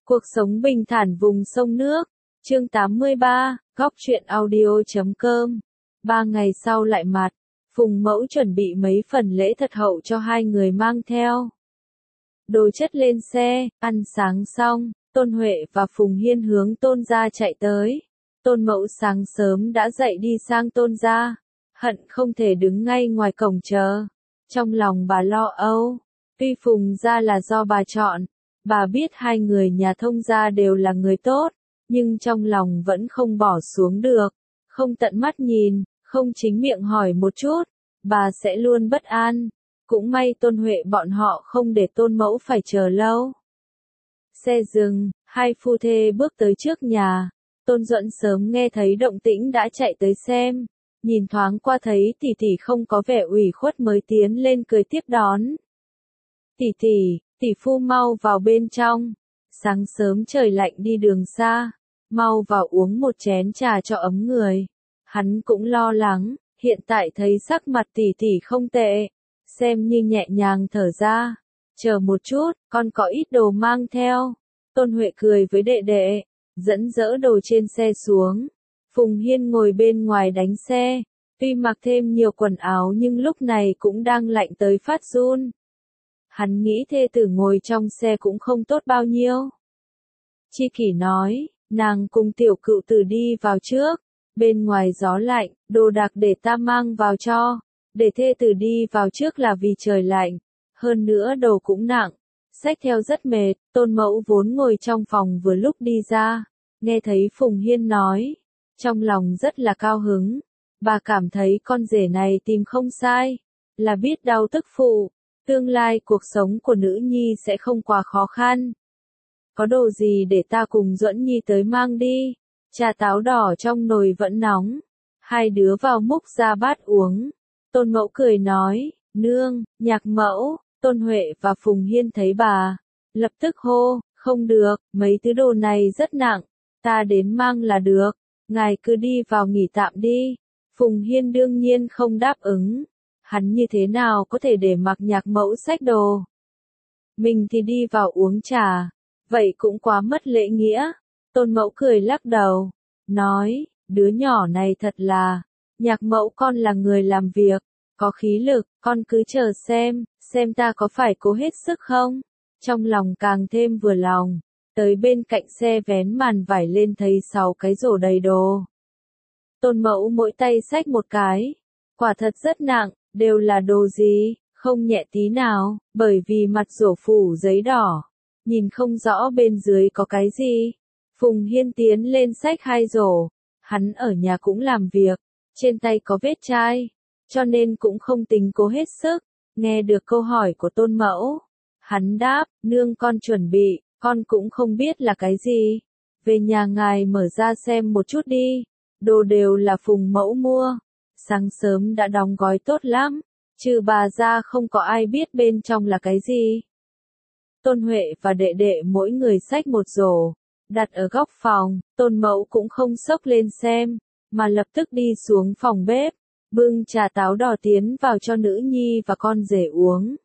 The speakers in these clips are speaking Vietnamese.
Cuộc sống bình thản vùng sông nước. Chương 83, góc truyện audio.com. 3 ngày sau lại mặt, Phùng Mẫu chuẩn bị mấy phần lễ thật hậu cho hai người mang theo. Đồ chất lên xe, ăn sáng xong, Tôn Huệ và Phùng Hiên hướng Tôn gia chạy tới. Tôn Mẫu sáng sớm đã dậy đi sang Tôn gia, hận không thể đứng ngay ngoài cổng chờ. Trong lòng bà lo âu, tuy Phùng gia là do bà chọn, bà biết hai người nhà Thông gia đều là người tốt, nhưng trong lòng vẫn không bỏ xuống được, không tận mắt nhìn, không chính miệng hỏi một chút, bà sẽ luôn bất an. Cũng may Tôn Huệ bọn họ không để Tôn Mẫu phải chờ lâu. Xe dừng, hai phu thê bước tới trước nhà. Tôn Duẫn sớm nghe thấy động tĩnh đã chạy tới xem, nhìn thoáng qua thấy tỷ tỷ không có vẻ ủy khuất mới tiến lên cười tiếp đón. Tỷ tỷ phu mau vào bên trong. Sáng sớm trời lạnh đi đường xa, mau vào uống một chén trà cho ấm người. Hắn cũng lo lắng, hiện tại thấy sắc mặt tỷ tỷ không tệ, xem như nhẹ nhàng thở ra. Chờ một chút, con có ít đồ mang theo. Tôn Huệ cười với đệ đệ, dẫn dỡ đồ trên xe xuống. Phùng Hiên ngồi bên ngoài đánh xe, tuy mặc thêm nhiều quần áo nhưng lúc này cũng đang lạnh tới phát run. Hắn nghĩ thê tử ngồi trong xe cũng không tốt bao nhiêu. Chi Kỷ nói, nàng cùng tiểu cựu tử đi vào trước, bên ngoài gió lạnh, đồ đạc để ta mang vào cho, để thê tử đi vào trước là vì trời lạnh, hơn nữa đồ cũng nặng, xách theo rất mệt. Tôn Mẫu vốn ngồi trong phòng vừa lúc đi ra, nghe thấy Phùng Hiên nói, trong lòng rất là cao hứng, bà cảm thấy con rể này tìm không sai, là biết đau tức phụ, tương lai cuộc sống của nữ nhi sẽ không quá khó khăn. Có đồ gì để ta cùng Duẫn Nhi tới mang đi, trà táo đỏ trong nồi vẫn nóng, hai đứa vào múc ra bát uống. Tôn Mẫu cười nói, nương, Nhạc mẫu. Tôn Huệ và Phùng Hiên thấy bà, lập tức hô, không được, mấy thứ đồ này rất nặng, ta đến mang là được, ngài cứ đi vào nghỉ tạm đi. Phùng Hiên đương nhiên không đáp ứng, hắn như thế nào có thể để mặc Nhạc mẫu xách đồ. Mình thì đi vào uống trà, vậy cũng quá mất lễ nghĩa. Tôn Mẫu cười lắc đầu, nói, đứa nhỏ này thật là, Nhạc mẫu con là người làm việc, có khí lực, con cứ chờ xem ta có phải cố hết sức không? Trong lòng càng thêm vừa lòng, tới bên cạnh xe vén màn vải lên thấy 6 cái rổ đầy đồ. Tôn Mẫu mỗi tay xách một cái, quả thật rất nặng, đều là đồ gì, không nhẹ tí nào, bởi vì mặt rổ phủ giấy đỏ, nhìn không rõ bên dưới có cái gì. Phùng Hiên tiến lên xách 2 rổ, hắn ở nhà cũng làm việc, trên tay có vết chai, cho nên cũng không tính cố hết sức. Nghe được câu hỏi của Tôn Mẫu, hắn đáp, nương con chuẩn bị, con cũng không biết là cái gì. Về nhà ngài mở ra xem một chút đi, đồ đều là Phùng Mẫu mua, sáng sớm đã đóng gói tốt lắm, trừ bà ra không có ai biết bên trong là cái gì. Tôn Huệ và đệ đệ mỗi người xách một rổ, đặt ở góc phòng. Tôn Mẫu cũng không xốc lên xem, mà lập tức đi xuống phòng bếp, bưng trà táo đỏ tiến vào cho nữ nhi và con rể uống.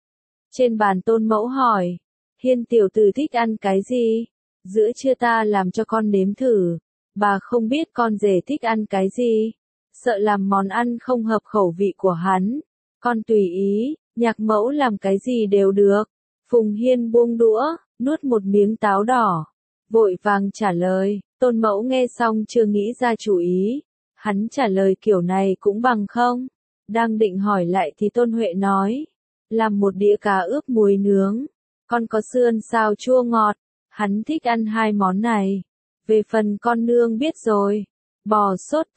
Trên bàn Tôn Mẫu hỏi, Hiên tiểu tử thích ăn cái gì? Giữa trưa ta làm cho con nếm thử, bà không biết con rể thích ăn cái gì, sợ làm món ăn không hợp khẩu vị của hắn. Con tùy ý, Nhạc mẫu làm cái gì đều được. Phùng Hiên buông đũa, nuốt một miếng táo đỏ, vội vàng trả lời. Tôn Mẫu nghe xong chưa nghĩ ra chủ ý. Hắn trả lời kiểu này cũng bằng không. Đang định hỏi lại thì Tôn Huệ nói, làm một đĩa cá ướp muối nướng, con có sườn xào chua ngọt, hắn thích ăn 2 món này. Về phần con nương biết rồi, bò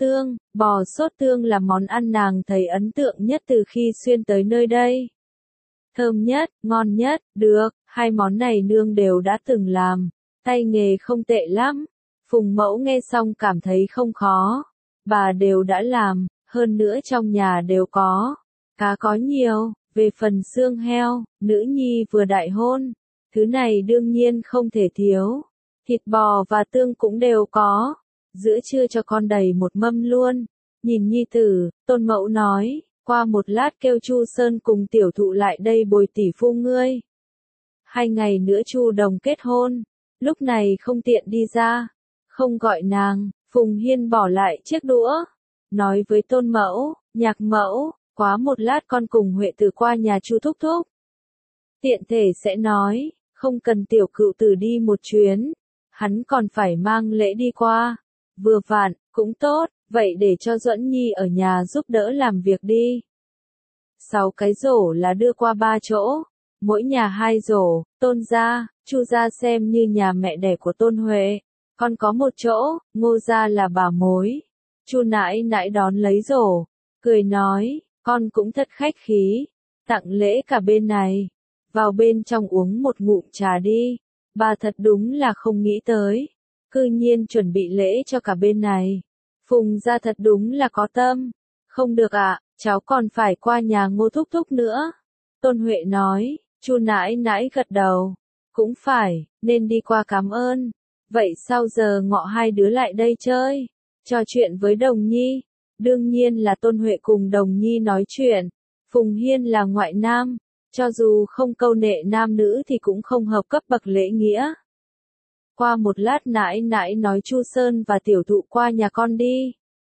sốt tương là món ăn nàng thấy ấn tượng nhất từ khi xuyên tới nơi đây. Thơm nhất, ngon nhất, được, 2 món này nương đều đã từng làm, tay nghề không tệ lắm. Phùng Mẫu nghe xong cảm thấy không khó. Bà đều đã làm, hơn nữa trong nhà đều có. Cá có nhiều, về phần xương heo, nữ nhi vừa đại hôn, thứ này đương nhiên không thể thiếu. Thịt bò và tương cũng đều có. Giữa trưa cho con đầy một mâm luôn. Nhìn nhi tử, Tôn Mẫu nói, qua một lát kêu Chu Sơn cùng tiểu thụ lại đây bồi tỷ phu ngươi. 2 ngày nữa Chu Đồng kết hôn, lúc này không tiện đi ra, không gọi nàng. Phùng Hiên bỏ lại chiếc đũa, nói với Tôn Mẫu, Nhạc Mẫu, quá một lát con cùng Huệ Tử qua nhà Chu thúc thúc. Tiện thể sẽ nói, không cần tiểu cựu tử đi một chuyến, hắn còn phải mang lễ đi qua. Vừa vặn, cũng tốt, vậy để cho Duẫn Nhi ở nhà giúp đỡ làm việc đi. 6 cái rổ là đưa qua 3 chỗ, mỗi nhà 2 rổ. Tôn gia, Chu gia xem như nhà mẹ đẻ của Tôn Huệ, còn có một chỗ, Ngô gia là bà mối. Chu nãi nãi đón lấy rổ, cười nói, con cũng thật khách khí, tặng lễ cả bên này, vào bên trong uống một ngụm trà đi. Bà thật đúng là không nghĩ tới, cư nhiên chuẩn bị lễ cho cả bên này. Phùng gia thật đúng là có tâm. Không được ạ, cháu còn phải qua nhà Ngô thúc thúc nữa. Tôn Huệ nói. Chu nãi nãi gật đầu, cũng phải, nên đi qua cảm ơn. Vậy sau giờ ngọ hai đứa lại đây chơi, trò chuyện với Đồng Nhi. Đương nhiên là Tôn Huệ cùng Đồng Nhi nói chuyện. Phùng Hiên là ngoại nam, cho dù không câu nệ nam nữ thì cũng không hợp cấp bậc lễ nghĩa. Qua một lát nãi nãi nói Chu Sơn và tiểu thụ qua nhà con đi.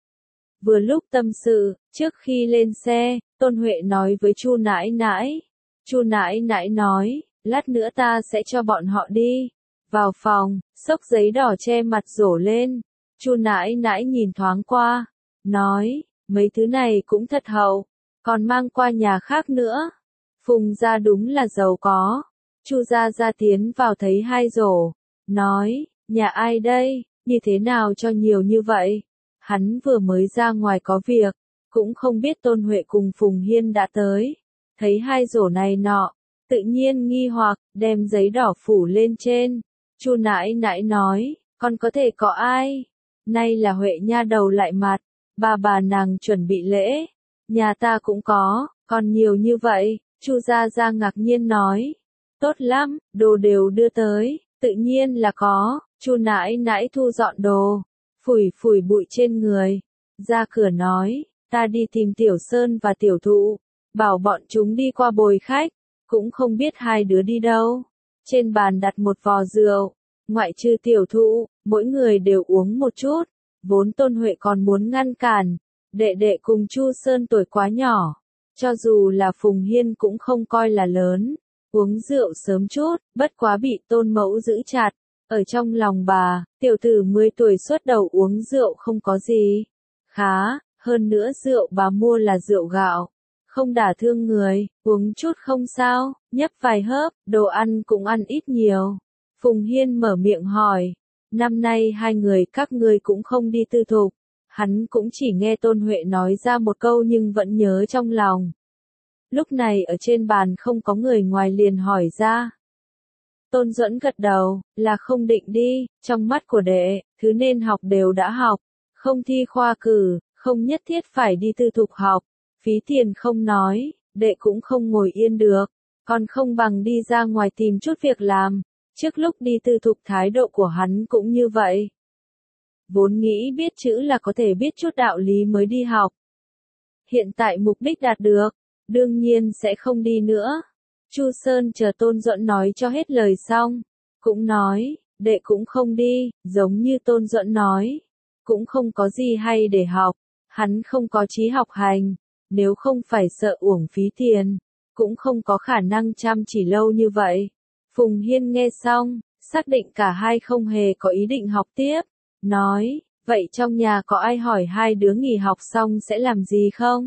Vừa lúc tâm sự, trước khi lên xe, Tôn Huệ nói với Chu nãi nãi. Chu nãi nãi nói, lát nữa ta sẽ cho bọn họ đi. Vào phòng, xốc giấy đỏ che mặt rổ lên. Chu nãi nãi nhìn thoáng qua, nói, mấy thứ này cũng thật hậu, còn mang qua nhà khác nữa. Phùng gia đúng là giàu có. Chu gia gia tiến vào thấy 2 rổ, nói, nhà ai đây, như thế nào cho nhiều như vậy? Hắn vừa mới ra ngoài có việc, cũng không biết Tôn Huệ cùng Phùng Hiên đã tới. Thấy 2 rổ này nọ, tự nhiên nghi hoặc, đem giấy đỏ phủ lên trên. Chu nãi nãi nói, con có thể có ai? Nay là Huệ nha đầu lại mặt, bà nàng chuẩn bị lễ. Nhà ta cũng có, còn nhiều như vậy. Chu gia gia ngạc nhiên nói, tốt lắm, đồ đều đưa tới, tự nhiên là có. Chu nãi nãi thu dọn đồ, phủi phủi bụi trên người, ra cửa nói, ta đi tìm Tiểu Sơn và Tiểu Thụ, bảo bọn chúng đi qua bồi khách, cũng không biết 2 đứa đi đâu. Trên bàn đặt một vò rượu, ngoại trừ Tiểu Thụ, mỗi người đều uống một chút. Vốn Tôn Huệ còn muốn ngăn cản, đệ đệ cùng Chu Sơn tuổi quá nhỏ, cho dù là Phùng Hiên cũng không coi là lớn, uống rượu sớm chút, bất quá bị Tôn mẫu giữ chặt. Ở trong lòng bà, tiểu tử 10 tuổi xuất đầu uống rượu không có gì khá, hơn nữa rượu bà mua là rượu gạo, không đả thương người, uống chút không sao, nhấp vài hớp, đồ ăn cũng ăn ít nhiều. Phùng Hiên mở miệng hỏi, năm nay 2 người các ngươi cũng không đi tư thục. Hắn cũng chỉ nghe Tôn Huệ nói ra một câu nhưng vẫn nhớ trong lòng. Lúc này ở trên bàn không có người ngoài liền hỏi ra. Tôn Duẫn gật đầu, là không định đi, trong mắt của đệ, thứ nên học đều đã học, không thi khoa cử, không nhất thiết phải đi tư thục học, phí tiền không nói, đệ cũng không ngồi yên được, còn không bằng đi ra ngoài tìm chút việc làm. Trước lúc đi tư thục thái độ của hắn cũng như vậy. Vốn nghĩ biết chữ là có thể biết chút đạo lý mới đi học. Hiện tại mục đích đạt được, đương nhiên sẽ không đi nữa. Chu Sơn chờ Tôn Duẫn nói cho hết lời xong, cũng nói, đệ cũng không đi, giống như Tôn Duẫn nói, cũng không có gì hay để học, hắn không có chí học hành, nếu không phải sợ uổng phí tiền, cũng không có khả năng chăm chỉ lâu như vậy. Phùng Hiên nghe xong, xác định cả hai không hề có ý định học tiếp, nói, vậy trong nhà có ai hỏi 2 đứa nghỉ học xong sẽ làm gì không?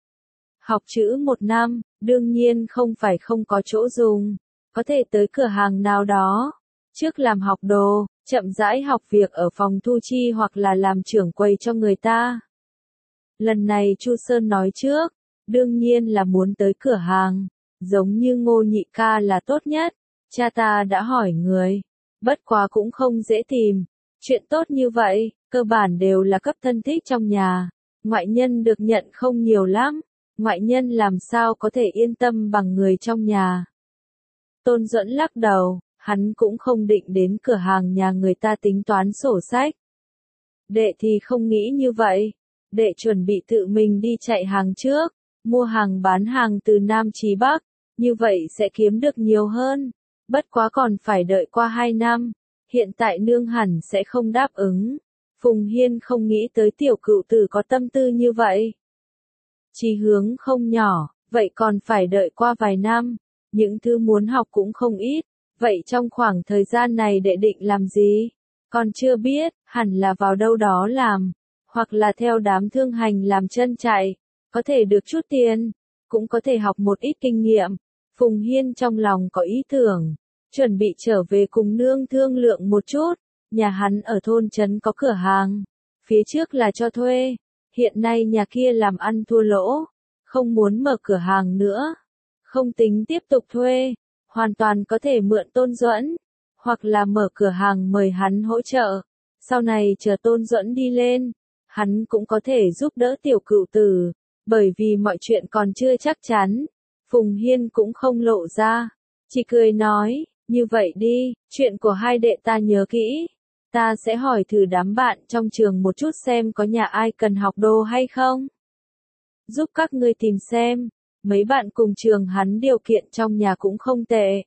Học chữ 1 năm, đương nhiên không phải không có chỗ dùng, có thể tới cửa hàng nào đó, trước làm học đồ, chậm rãi học việc ở phòng thu chi hoặc là làm trưởng quầy cho người ta. Lần này Chu Sơn nói trước, đương nhiên là muốn tới cửa hàng, giống như Ngô nhị ca là tốt nhất, cha ta đã hỏi người, bất quá cũng không dễ tìm, chuyện tốt như vậy, cơ bản đều là cấp thân thích trong nhà, ngoại nhân được nhận không nhiều lắm. Ngoại nhân làm sao có thể yên tâm bằng người trong nhà. Tôn Duẫn lắc đầu, hắn cũng không định đến cửa hàng nhà người ta tính toán sổ sách. Đệ thì không nghĩ như vậy. Đệ chuẩn bị tự mình đi chạy hàng trước, mua hàng bán hàng từ Nam chí Bắc, như vậy sẽ kiếm được nhiều hơn. Bất quá còn phải đợi qua 2 năm. Hiện tại nương hẳn sẽ không đáp ứng. Phùng Hiên không nghĩ tới tiểu cựu tử có tâm tư như vậy. Chí hướng không nhỏ, vậy còn phải đợi qua vài năm. Những thứ muốn học cũng không ít. Vậy trong khoảng thời gian này đệ định làm gì? Còn chưa biết, hẳn là vào đâu đó làm. Hoặc là theo đám thương hành làm chân chạy. Có thể được chút tiền. Cũng có thể học một ít kinh nghiệm. Phùng Hiên trong lòng có ý tưởng. Chuẩn bị trở về cùng nương thương lượng một chút. Nhà hắn ở thôn trấn có cửa hàng. Phía trước là cho thuê. Hiện nay nhà kia làm ăn thua lỗ. Không muốn mở cửa hàng nữa. Không tính tiếp tục thuê. Hoàn toàn có thể mượn Tôn Duẫn. Hoặc là mở cửa hàng mời hắn hỗ trợ. Sau này chờ Tôn Duẫn đi lên. Hắn cũng có thể giúp đỡ tiểu cựu tử. Bởi vì mọi chuyện còn chưa chắc chắn. Phùng Hiên cũng không lộ ra. Chỉ cười nói, như vậy đi, chuyện của hai đệ ta nhớ kỹ. Ta sẽ hỏi thử đám bạn trong trường một chút xem có nhà ai cần học đồ hay không. Giúp các ngươi tìm xem. Mấy bạn cùng trường hắn điều kiện trong nhà cũng không tệ.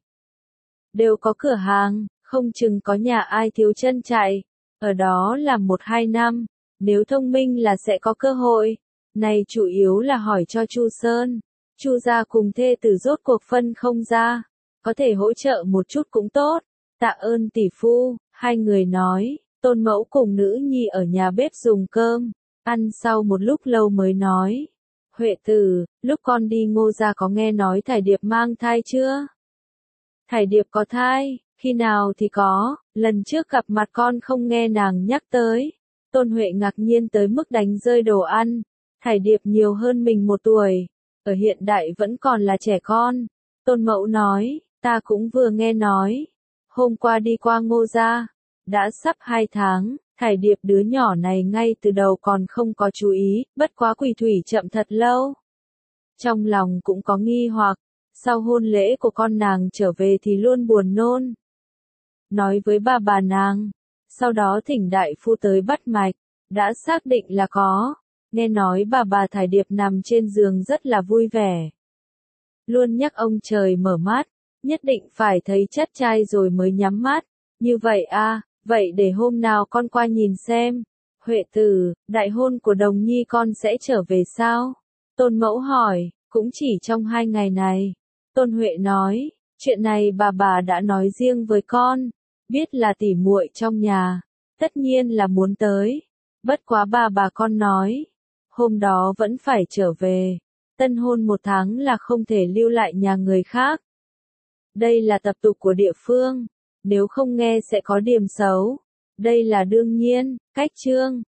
Đều có cửa hàng, không chừng có nhà ai thiếu chân chạy. Ở đó làm 1-2 năm. Nếu thông minh là sẽ có cơ hội. Này chủ yếu là hỏi cho Chu Sơn. Chu gia cùng thê tử rốt cuộc phân không ra. Có thể hỗ trợ một chút cũng tốt. Tạ ơn tỷ phu, hai người nói. Tôn mẫu cùng nữ nhi ở nhà bếp dùng cơm. Ăn sau một lúc lâu mới nói. Huệ tử, lúc con đi Ngô gia có nghe nói Thải Điệp mang thai chưa? Thải Điệp có thai, khi nào thì có, lần trước gặp mặt con không nghe nàng nhắc tới. Tôn Huệ ngạc nhiên tới mức đánh rơi đồ ăn. Thải Điệp nhiều hơn mình 1 tuổi. Ở hiện đại vẫn còn là trẻ con. Tôn mẫu nói, ta cũng vừa nghe nói. Hôm qua đi qua Ngô gia, đã sắp 2 tháng, Thải Điệp đứa nhỏ này ngay từ đầu còn không có chú ý, bất quá Quỳ Thủy chậm thật lâu. Trong lòng cũng có nghi hoặc, sau hôn lễ của con nàng trở về thì luôn buồn nôn. Nói với bà nàng, sau đó thỉnh đại phu tới bắt mạch, đã xác định là có. Nghe nói bà Thải Điệp nằm trên giường rất là vui vẻ. Luôn nhắc ông trời mở mắt, nhất định phải thấy chất trai rồi mới nhắm mắt. Như vậy à, vậy để hôm nào con qua nhìn xem. Huệ tử, đại hôn của Đồng Nhi con sẽ trở về sao? Tôn mẫu hỏi, cũng chỉ trong 2 ngày này. Tôn Huệ nói, chuyện này bà đã nói riêng với con. Biết là tỉ muội trong nhà, tất nhiên là muốn tới. Bất quá bà con nói, hôm đó vẫn phải trở về. Tân hôn 1 tháng là không thể lưu lại nhà người khác. Đây là tập tục của địa phương. Nếu không nghe sẽ có điểm xấu. Đây là đương nhiên, cách chương.